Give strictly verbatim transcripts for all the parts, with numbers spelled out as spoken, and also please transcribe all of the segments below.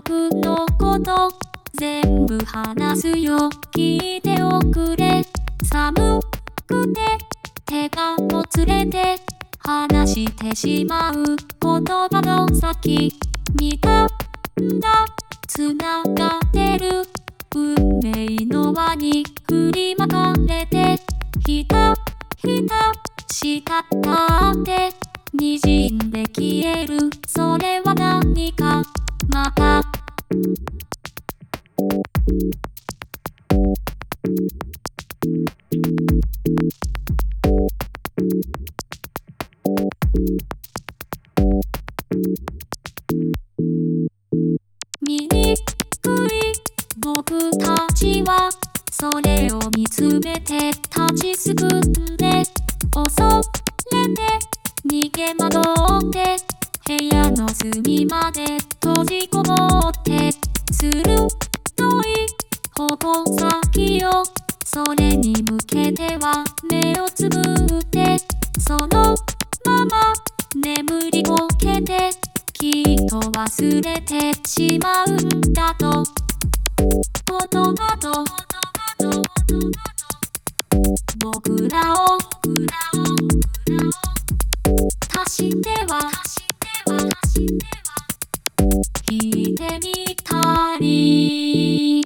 僕のこと全部話すよ、聞いておくれ。寒くて手がもつれて話してしまう言葉の先、見たんだ繋がってる運命の輪に振りまかれて、ひたひたしたったって滲んで消える。それは何かまた醜い僕たちはそれを見つめて立ちすくんで、恐れて逃げ惑って部屋の隅まで閉じこもって、鋭い矛先をそれに向けては目をつぶってそのまま眠りこけてきっと忘れてしまうんだと言葉と僕らを足しては引いてみたり、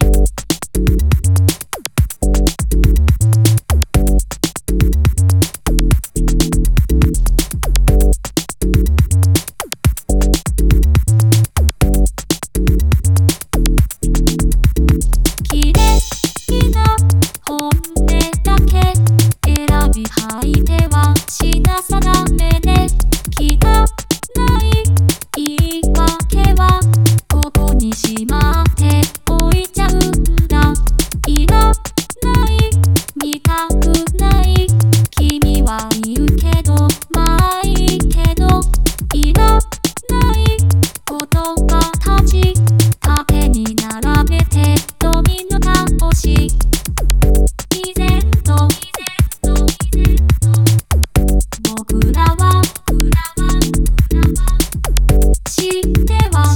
綺麗な本音だけ選び吐いては品定めで、汚い言い訳はここにしまっておいちゃうんだ。いらない見たくない君は言うけどまあいいけど、いらない言葉たち縦に並べてドミノ倒し、毅然と僕らは知っては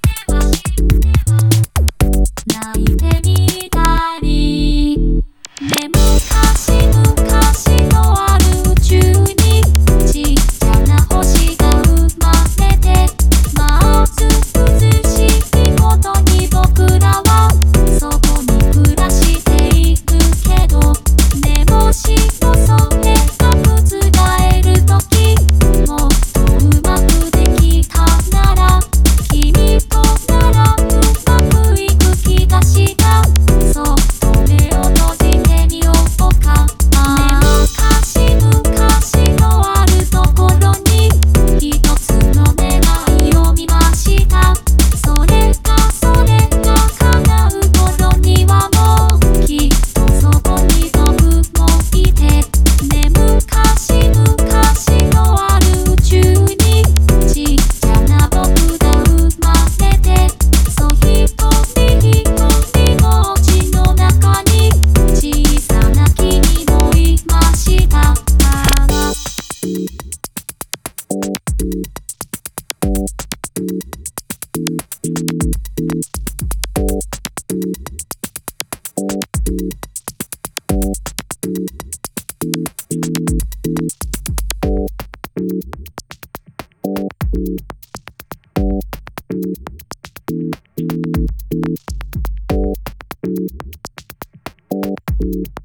泣いてみたり、で昔々のある宇宙にちっちゃな星が生まれて、まず美しいことに僕らはそこに暮らしていくけど、でもしもそれが覆るときもっとうまくできたなら君とならうまくいく気がした。そっと目を閉じてみようか。昔々のあるところに一つの願いを見ました。それがそれが叶う頃にはもうきっとそこに僕もいて、で昔々のある宇宙にちっちゃな僕が生まれて、そう一人一人の血の中に小さな君もいましたから。Thank you.